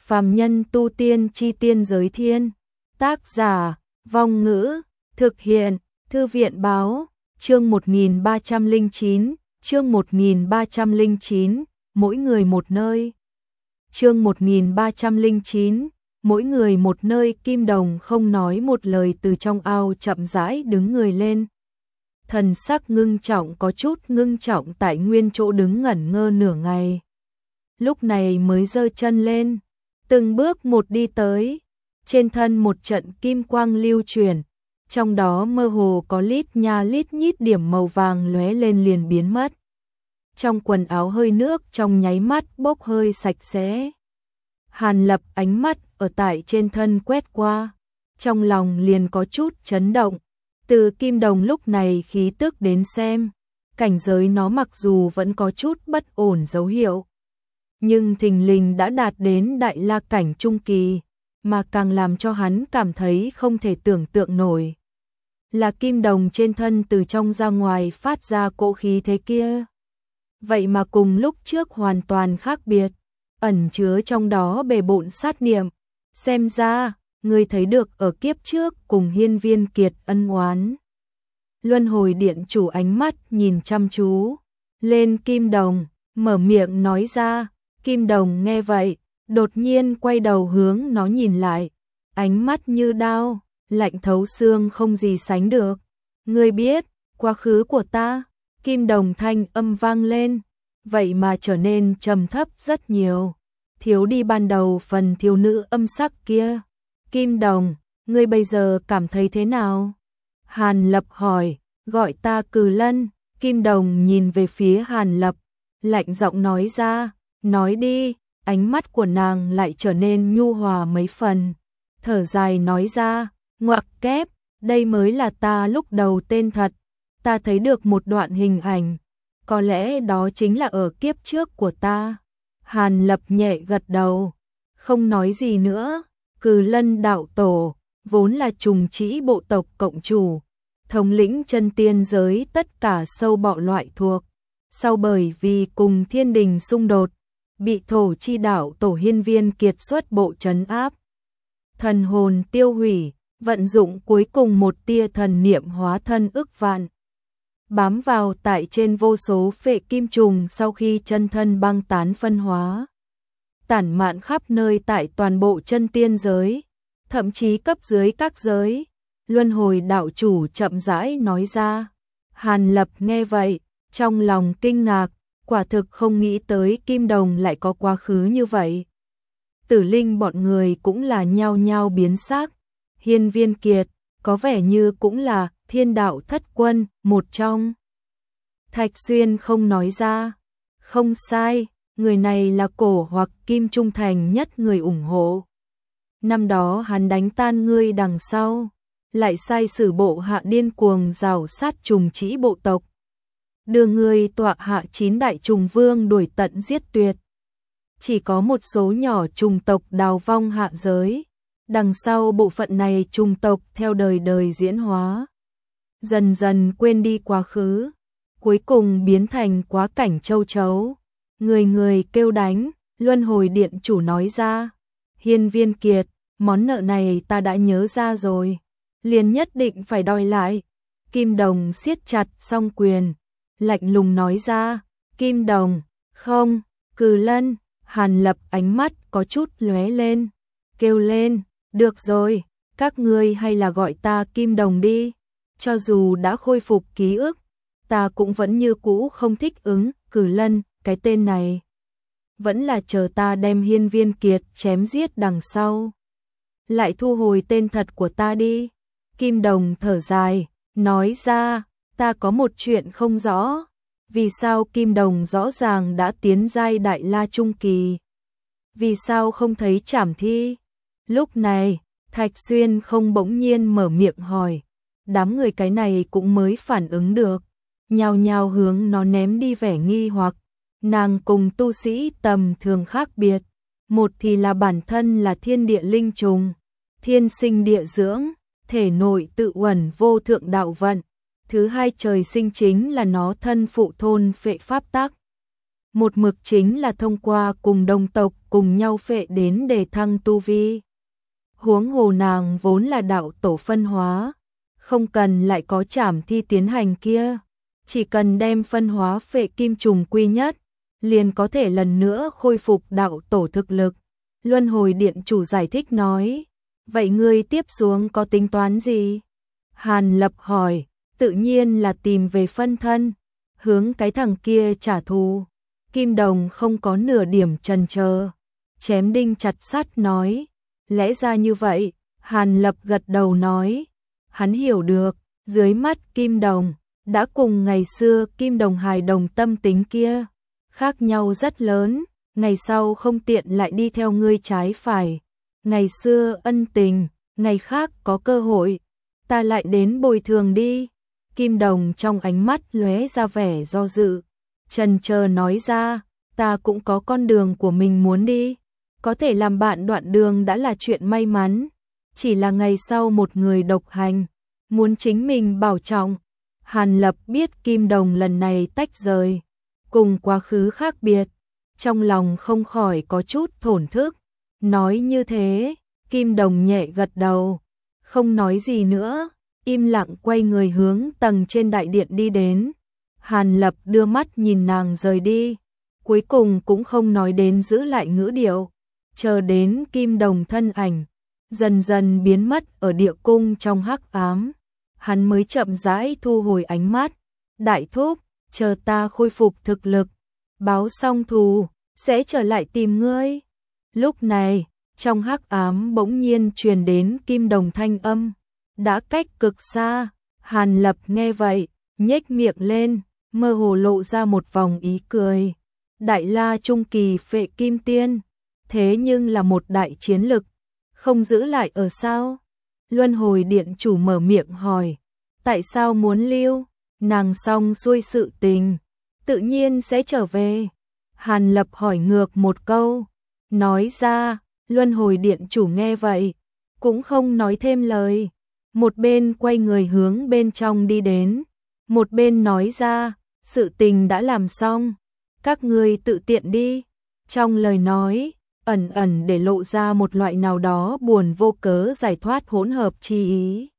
Phàm nhân tu tiên chi tiên giới thiên. Tác giả, Vong Ngữ, thực hiện, Thư viện báo, chương 1309, chương 1309, mỗi người một nơi. Chương 1309, mỗi người một nơi. Kim Đồng không nói một lời từ trong ao chậm rãi đứng người lên. Thần sắc ngưng trọng, có chút ngưng trọng tại nguyên chỗ đứng ngẩn ngơ nửa ngày. Lúc này mới giơ chân lên, từng bước một đi tới, trên thân một trận kim quang lưu chuyển, trong đó mơ hồ có lít nha lít nhít điểm màu vàng lóe lên liền biến mất. Trong quần áo hơi nước trong nháy mắt bốc hơi sạch sẽ. Hàn Lập ánh mắt ở tại trên thân quét qua, trong lòng liền có chút chấn động. Từ Kim Đồng lúc này khí tức đến xem, cảnh giới nó mặc dù vẫn có chút bất ổn dấu hiệu, nhưng thình lình đã đạt đến đại la cảnh trung kỳ, mà càng làm cho hắn cảm thấy không thể tưởng tượng nổi. Là Kim Đồng trên thân từ trong ra ngoài phát ra cỗ khí thế kia. Vậy mà cùng lúc trước hoàn toàn khác biệt, ẩn chứa trong đó bề bộn sát niệm. Xem ra, người thấy được ở kiếp trước cùng Hiên Viên Kiệt ân oán. Luân Hồi Điện chủ ánh mắt nhìn chăm chú lên Kim Đồng, mở miệng nói ra. Kim Đồng nghe vậy, đột nhiên quay đầu hướng nó nhìn lại, ánh mắt như đao, lạnh thấu xương không gì sánh được. Ngươi biết quá khứ của ta? Kim Đồng thanh âm vang lên, vậy mà trở nên trầm thấp rất nhiều, thiếu đi ban đầu phần thiếu nữ âm sắc kia. Kim Đồng, ngươi bây giờ cảm thấy thế nào? Hàn Lập hỏi. Gọi ta Cừ Lân. Kim Đồng nhìn về phía Hàn Lập, lạnh giọng nói ra. Nói đi. Ánh mắt của nàng lại trở nên nhu hòa mấy phần, thở dài nói ra. Ngoặc kép, đây mới là ta lúc đầu tên thật. Ta thấy được một đoạn hình ảnh, có lẽ đó chính là ở kiếp trước của ta. Hàn Lập nhẹ gật đầu, không nói gì nữa. Cừ Lân đạo tổ, vốn là trùng trĩ bộ tộc cộng chủ, thống lĩnh chân tiên giới tất cả sâu bọ loại thuộc. Sau bởi vì cùng thiên đình xung đột, bị thổ chi đạo tổ Hiên Viên Kiệt xuất bộ trấn áp. Thần hồn tiêu hủy, vận dụng cuối cùng một tia thần niệm hóa thân ức vạn. Bám vào tại trên vô số phệ kim trùng, sau khi chân thân băng tán phân hóa, tản mạn khắp nơi tại toàn bộ chân tiên giới, thậm chí cấp dưới các giới. Luân Hồi đạo chủ chậm rãi nói ra. Hàn Lập nghe vậy, trong lòng kinh ngạc, quả thực không nghĩ tới Kim Đồng lại có quá khứ như vậy. Tử Linh bọn người cũng là nhao nhao biến sắc. Hiên Viên Kiệt có vẻ như cũng là thiên đạo thất quân một trong. Thạch Xuyên không nói ra. Không sai, người này là cổ hoặc kim trung thành nhất người ủng hộ. Năm đó hắn đánh tan ngươi đằng sau, lại sai sử bộ hạ điên cuồng rào sát trùng trĩ bộ tộc, đưa ngươi tọa hạ 9 đại trùng vương đuổi tận giết tuyệt. Chỉ có một số nhỏ trùng tộc đào vong hạ giới, đằng sau bộ phận này trùng tộc theo đời đời diễn hóa, dần dần quên đi quá khứ, cuối cùng biến thành quá cảnh châu chấu. Người người kêu đánh. Luân Hồi Điện chủ nói ra. Hiên Viên Kiệt, món nợ này ta đã nhớ ra rồi, liền nhất định phải đòi lại. Kim Đồng siết chặt song quyền, lạnh lùng nói ra. Kim Đồng, không. Cừ Lân. Hàn Lập ánh mắt có chút lóe lên, kêu lên. Được rồi, các ngươi hay là gọi ta Kim Đồng đi. Cho dù đã khôi phục ký ức, ta cũng vẫn như cũ không thích ứng. Cừ Lân, cái tên này, vẫn là chờ ta đem Hiên Viên Kiệt chém giết đằng sau, lại thu hồi tên thật của ta đi. Kim Đồng thở dài, nói ra. Ta có một chuyện không rõ, vì sao Kim Đồng rõ ràng đã tiến giai đại la trung kỳ, vì sao không thấy trảm thi? Lúc này, Thạch Xuyên không bỗng nhiên mở miệng hỏi. Đám người cái này cũng mới phản ứng được, nhao nhao hướng nó ném đi vẻ nghi hoặc. Nàng cùng tu sĩ tầm thường khác biệt, một thì là bản thân là thiên địa linh trùng, thiên sinh địa dưỡng, thể nội tự uẩn vô thượng đạo vận. Thứ hai, trời sinh chính là nó thân phụ thôn phệ pháp tắc. một mực chính là thông qua cùng đồng tộc cùng nhau phệ đến để thăng tu vi. Huống hồ nàng vốn là đạo tổ phân hóa, không cần lại có trảm thi tiến hành kia, chỉ cần đem phân hóa phệ kim trùng quy nhất, liền có thể lần nữa khôi phục đạo tổ thực lực. Luân hồi điện chủ giải thích nói, vậy ngươi tiếp xuống có tính toán gì? Hàn Lập hỏi, tự nhiên là tìm về phân thân, hướng cái thằng kia trả thù. Kim Đồng không có nửa điểm chần chờ, chém đinh chặt sắt nói, lẽ ra như vậy. Hàn Lập gật đầu nói, hắn hiểu được, dưới mắt Kim Đồng đã cùng ngày xưa Kim Đồng hài đồng tâm tính kia khác nhau rất lớn, ngày sau không tiện lại đi theo ngươi trái phải. Ngày xưa ân tình, ngày khác có cơ hội, ta lại đến bồi thường đi. Kim Đồng trong ánh mắt lóe ra vẻ do dự, chần chờ nói ra, ta cũng có con đường của mình muốn đi, có thể làm bạn đoạn đường đã là chuyện may mắn, chỉ là ngày sau một người độc hành, muốn chính mình bảo trọng. Hàn Lập biết Kim Đồng lần này tách rời, cùng quá khứ khác biệt, trong lòng không khỏi có chút thổn thức. Nói như thế, Kim Đồng nhẹ gật đầu, không nói gì nữa, im lặng quay người hướng tầng trên đại điện đi đến. Hàn Lập đưa mắt nhìn nàng rời đi, cuối cùng cũng không nói đến giữ lại ngữ điệu, chờ đến Kim Đồng thân ảnh dần dần biến mất ở địa cung trong hắc ám, hắn mới chậm rãi thu hồi ánh mắt. Đại thúc, chờ ta khôi phục thực lực, báo xong thù, sẽ trở lại tìm ngươi. Lúc này, trong hắc ám bỗng nhiên truyền đến Kim Đồng thanh âm, đã cách cực xa. Hàn Lập nghe vậy, nhếch miệng lên, mơ hồ lộ ra một vòng ý cười. Đại la trung kỳ phệ kim tiên, thế nhưng là một đại chiến lực, không giữ lại ở sao? Luân hồi điện chủ mở miệng hỏi, tại sao muốn lưu? Nàng xong xuôi sự tình, tự nhiên sẽ trở về. Hàn Lập hỏi ngược một câu, nói ra. Luân hồi điện chủ nghe vậy, cũng không nói thêm lời, một bên quay người hướng bên trong đi đến, một bên nói ra, sự tình đã làm xong, các ngươi tự tiện đi. Trong lời nói, ẩn ẩn để lộ ra một loại nào đó buồn vô cớ giải thoát hỗn hợp chi ý.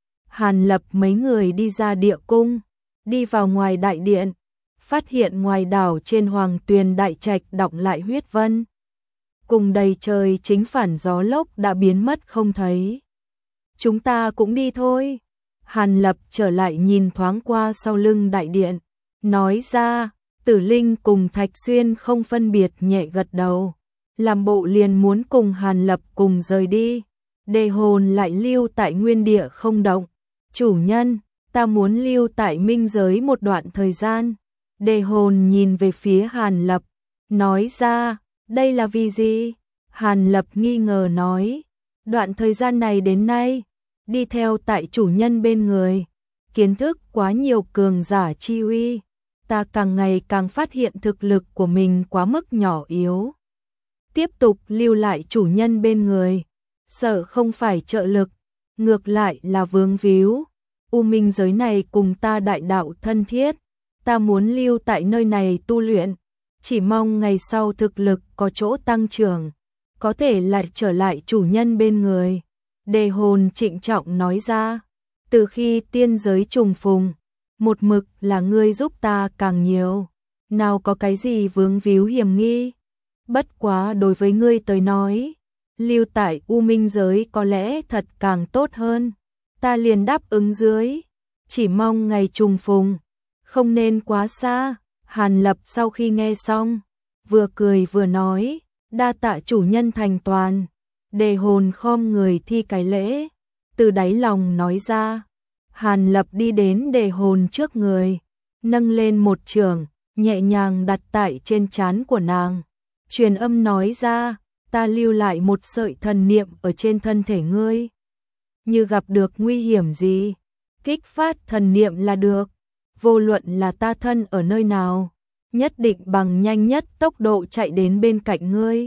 Hàn Lập mấy người đi ra địa cung, đi vào ngoài đại điện, phát hiện ngoài đảo trên Hoàng Tuyền đại trạch đọng lại huyết vân, cùng đầy trời chính phản gió lốc đã biến mất không thấy. Chúng ta cũng đi thôi. Hàn Lập trở lại nhìn thoáng qua sau lưng đại điện, nói ra. Tử Linh cùng Thạch Xuyên không phân biệt nhẹ gật đầu, làm bộ liền muốn cùng Hàn Lập cùng rời đi. Đề Hồn lại lưu tại nguyên địa không động. Chủ nhân, ta muốn lưu tại minh giới một đoạn thời gian. Đề Hồn nhìn về phía Hàn Lập, nói ra, đây là vì gì? Hàn Lập nghi ngờ nói, đoạn thời gian này đến nay, đi theo tại chủ nhân bên người, kiến thức quá nhiều cường giả chi uy, ta càng ngày càng phát hiện thực lực của mình quá mức nhỏ yếu. Tiếp tục lưu lại chủ nhân bên người, sợ không phải trợ lực, ngược lại là vướng víu. U minh giới này cùng ta đại đạo thân thiết, ta muốn lưu tại nơi này tu luyện, chỉ mong ngày sau thực lực có chỗ tăng trưởng, có thể lại trở lại chủ nhân bên người. Đề Hồn trịnh trọng nói ra, từ khi tiên giới trùng phùng, một mực là ngươi giúp ta càng nhiều, nào có cái gì vướng víu hiểm nghi. Bất quá đối với ngươi tới nói, lưu tại U minh giới có lẽ thật càng tốt hơn, ta liền đáp ứng dưới, chỉ mong ngày trùng phùng không nên quá xa. Hàn Lập sau khi nghe xong, vừa cười vừa nói, đa tạ chủ nhân thành toàn. Đề Hồn khom người thi cái lễ, từ đáy lòng nói ra. Hàn Lập đi đến Đề Hồn trước người, nâng lên một chưởng, nhẹ nhàng đặt tại trên trán của nàng, truyền âm nói ra, ta lưu lại một sợi thần niệm ở trên thân thể ngươi, như gặp được nguy hiểm gì, kích phát thần niệm là được, vô luận là ta thân ở nơi nào, nhất định bằng nhanh nhất tốc độ chạy đến bên cạnh ngươi.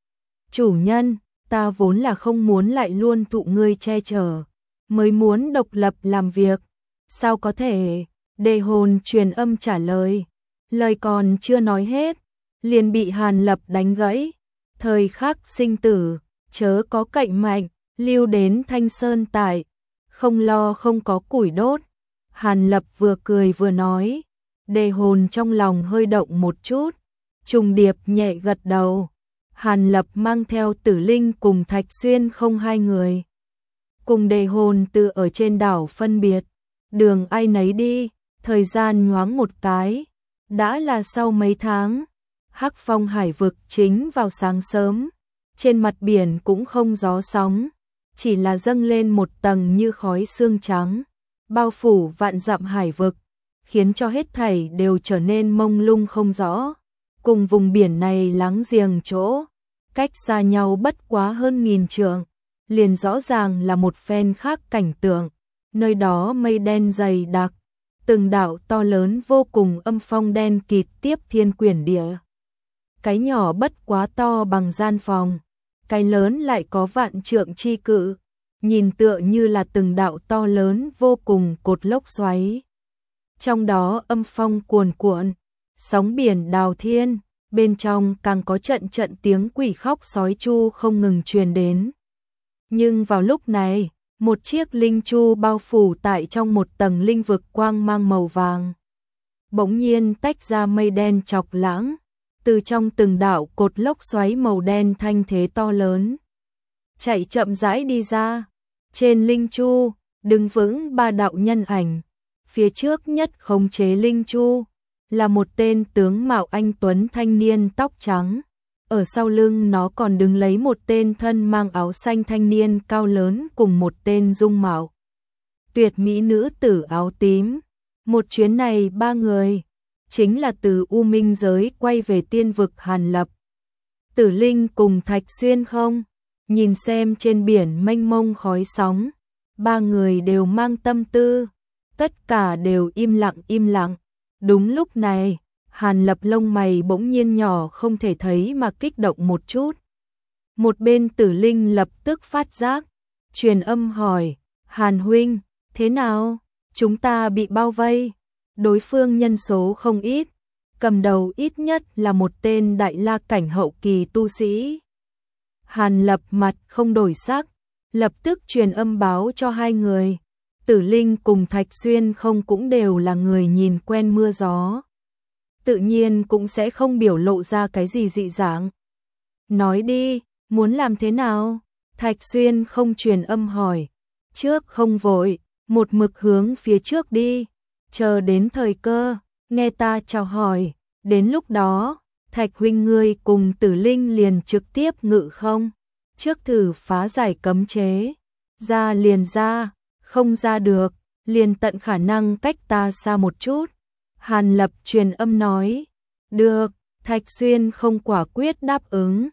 Chủ nhân, ta vốn là không muốn lại luôn thụ ngươi che chở, mới muốn độc lập làm việc, sao có thể? Đề Hồn truyền âm trả lời, lời còn chưa nói hết, liền bị Hàn Lập đánh gãy. Thời khắc sinh tử, chớ có cậy mạnh, lưu đến Thanh Sơn tại, không lo không có củi đốt. Hàn Lập vừa cười vừa nói, Đề Hồn trong lòng hơi động một chút, trùng điệp nhẹ gật đầu. Hàn Lập mang theo Tử Linh cùng Thạch Xuyên không hai người, cùng Đề Hồn từ ở trên đảo phân biệt, đường ai nấy đi. Thời gian nhoáng một cái, đã là sau mấy tháng. Hắc Phong hải vực chính vào sáng sớm, trên mặt biển cũng không gió sóng, chỉ là dâng lên một tầng như khói sương trắng, bao phủ vạn dặm hải vực, khiến cho hết thảy đều trở nên mông lung không rõ. Cùng vùng biển này láng giềng chỗ, cách xa nhau bất quá hơn 1000 trượng, liền rõ ràng là một phen khác cảnh tượng. Nơi đó mây đen dày đặc, từng đạo to lớn vô cùng âm phong đen kịt tiếp thiên quyển địa. Cái nhỏ bất quá to bằng gian phòng, cái lớn lại có vạn trượng chi cự, nhìn tựa như là từng đạo to lớn vô cùng cột lốc xoáy. Trong đó âm phong cuồn cuộn, sóng biển đào thiên, bên trong càng có trận trận tiếng quỷ khóc sói chu không ngừng truyền đến. Nhưng vào lúc này, một chiếc linh chu bao phủ tại trong một tầng linh vực quang mang màu vàng, bỗng nhiên tách ra mây đen chọc lãng, từ trong từng đạo cột lốc xoáy màu đen thanh thế to lớn, chạy chậm rãi đi ra. Trên linh chu, đứng vững 3 đạo nhân ảnh, phía trước nhất khống chế linh chu, là một tên tướng mạo anh tuấn thanh niên tóc trắng. Ở sau lưng nó còn đứng lấy một tên thân mang áo xanh thanh niên cao lớn cùng một tên dung mạo tuyệt mỹ nữ tử áo tím. Một chuyến này 3 người, chính là từ U Minh giới quay về tiên vực Hàn Lập, Tử Linh cùng Thạch Xuyên không. Nhìn xem trên biển mênh mông khói sóng, 3 người đều mang tâm tư, tất cả đều im lặng im lặng. Đúng lúc này, Hàn Lập lông mày bỗng nhiên nhỏ không thể thấy mà kích động một chút. Một bên Tử Linh lập tức phát giác, truyền âm hỏi, Hàn huynh, thế nào? Chúng ta bị bao vây, đối phương nhân số không ít, cầm đầu ít nhất là một tên đại la cảnh hậu kỳ tu sĩ. Hàn Lập mặt không đổi sắc, lập tức truyền âm báo cho 2 người. Tử Linh cùng Thạch Xuyên không cũng đều là người nhìn quen mưa gió, tự nhiên cũng sẽ không biểu lộ ra cái gì dị dạng. Nói đi, muốn làm thế nào? Thạch Xuyên không truyền âm hỏi, trước không vội, một mực hướng phía trước đi, chờ đến thời cơ, nghe ta chào hỏi, đến lúc đó, Thạch huynh ngươi cùng Tử Linh liền trực tiếp ngự không, trước thử phá giải cấm chế, ra liền ra, không ra được, liền tận khả năng cách ta xa một chút. Hàn Lập truyền âm nói, được. Thạch Xuyên không quả quyết đáp ứng,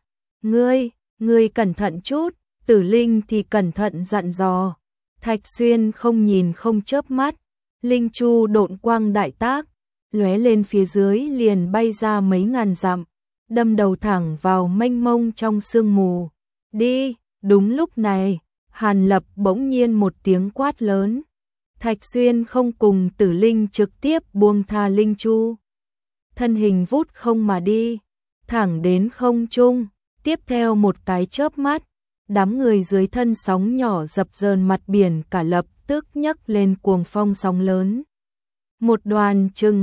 ngươi cẩn thận chút. Tử Linh thì cẩn thận dặn dò. Thạch Xuyên không nhìn không chớp mắt, linh chu độn quang đại tác, lóe lên phía dưới liền bay ra mấy ngàn dặm, đâm đầu thẳng vào mênh mông trong sương mù. Đi. Đúng lúc này, Hàn Lập bỗng nhiên một tiếng quát lớn. Thạch Xuyên không cùng Tử Linh trực tiếp buông tha linh chu, thân hình vút không mà đi, thẳng đến không trung. Tiếp theo một cái chớp mắt, đám người dưới thân sóng nhỏ dập dờn mặt biển cả lập tức nhấc lên cuồng phong sóng lớn. Một đoàn chừng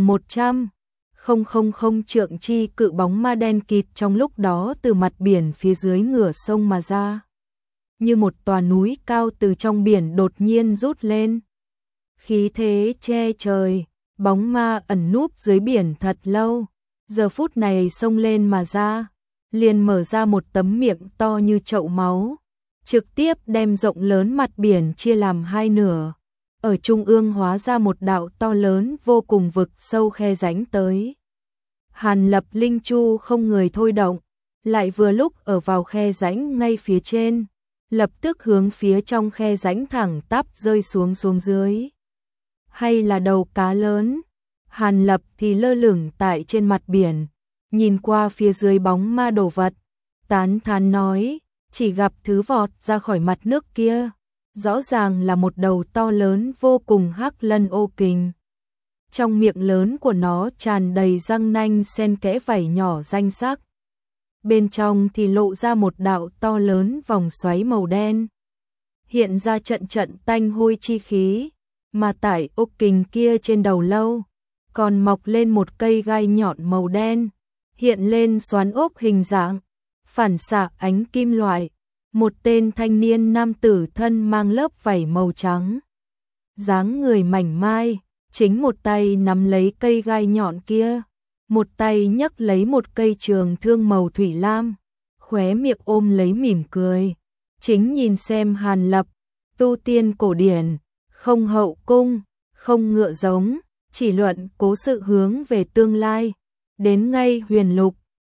100,000 trượng chi cự bóng ma đen kịt trong lúc đó từ mặt biển phía dưới ngửa sông mà ra, như một tòa núi cao từ trong biển đột nhiên rút lên. Khí thế che trời, bóng ma ẩn núp dưới biển thật lâu, giờ phút này xông lên mà ra, liền mở ra một tấm miệng to như chậu máu, trực tiếp đem rộng lớn mặt biển chia làm 2 nửa. Ở trung ương hóa ra một đạo to lớn vô cùng vực sâu khe rãnh tới. Hàn Lập linh chu không người thôi động, lại vừa lúc ở vào khe rãnh ngay phía trên, lập tức hướng phía trong khe rãnh thẳng tắp rơi xuống dưới. Hay là đầu cá lớn? Hàn Lập thì lơ lửng tại trên mặt biển, nhìn qua phía dưới bóng ma đồ vật, tán thán nói, chỉ gặp thứ vọt ra khỏi mặt nước kia, rõ ràng là một đầu to lớn vô cùng hắc lân ô kình. trong miệng lớn của nó tràn đầy răng nanh xen kẽ vảy nhỏ ranh sắc. Bên trong thì lộ ra một đạo to lớn vòng xoáy màu đen, hiện ra trận trận tanh hôi chi khí, mà tại ốc kình kia trên đầu lâu, còn mọc lên một cây gai nhọn màu đen, hiện lên xoắn ốc hình dạng, phản xạ ánh kim loại. Một tên thanh niên nam tử thân mang lớp vảy màu trắng, dáng người mảnh mai, chính một tay nắm lấy cây gai nhọn kia, một tay nhấc lấy một cây trường thương màu thủy lam, khóe miệng ôm lấy mỉm cười, chính nhìn xem Hàn Lập, tu tiên cổ điển, không hậu cung, không ngựa giống, chỉ luận cố sự hướng về tương lai, đến ngay huyền lục,